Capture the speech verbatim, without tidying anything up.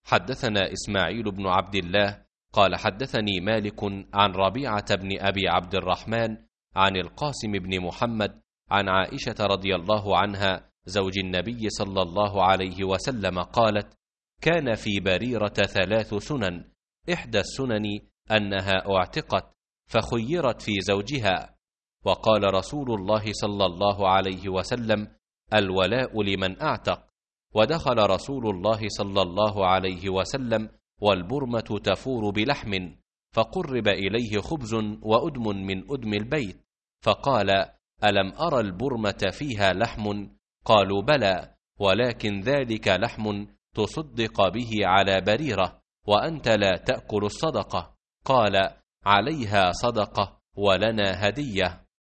حدثنا إسماعيل بن عبد الله قال حدثني مالك عن ربيعة بن أبي عبد الرحمن عن القاسم بن محمد عن عائشة رضي الله عنها زوج النبي صلى الله عليه وسلم قالت: كان في بريرة ثلاث سنن، إحدى السنن أنها اعتقت فخيرت في زوجها. وقال رسول الله صلى الله عليه وسلم: الولاء لمن أعتق. ودخل رسول الله صلى الله عليه وسلم والبرمة تفور بلحم، فقرب إليه خبز وأدم من أدم البيت، فقال: ألم أرى البرمة فيها لحم؟ قالوا: بلى، ولكن ذلك لحم تصدق به على بريرة، وأنت لا تأكل الصدقة. قال: عليها صدقة ولنا هدية.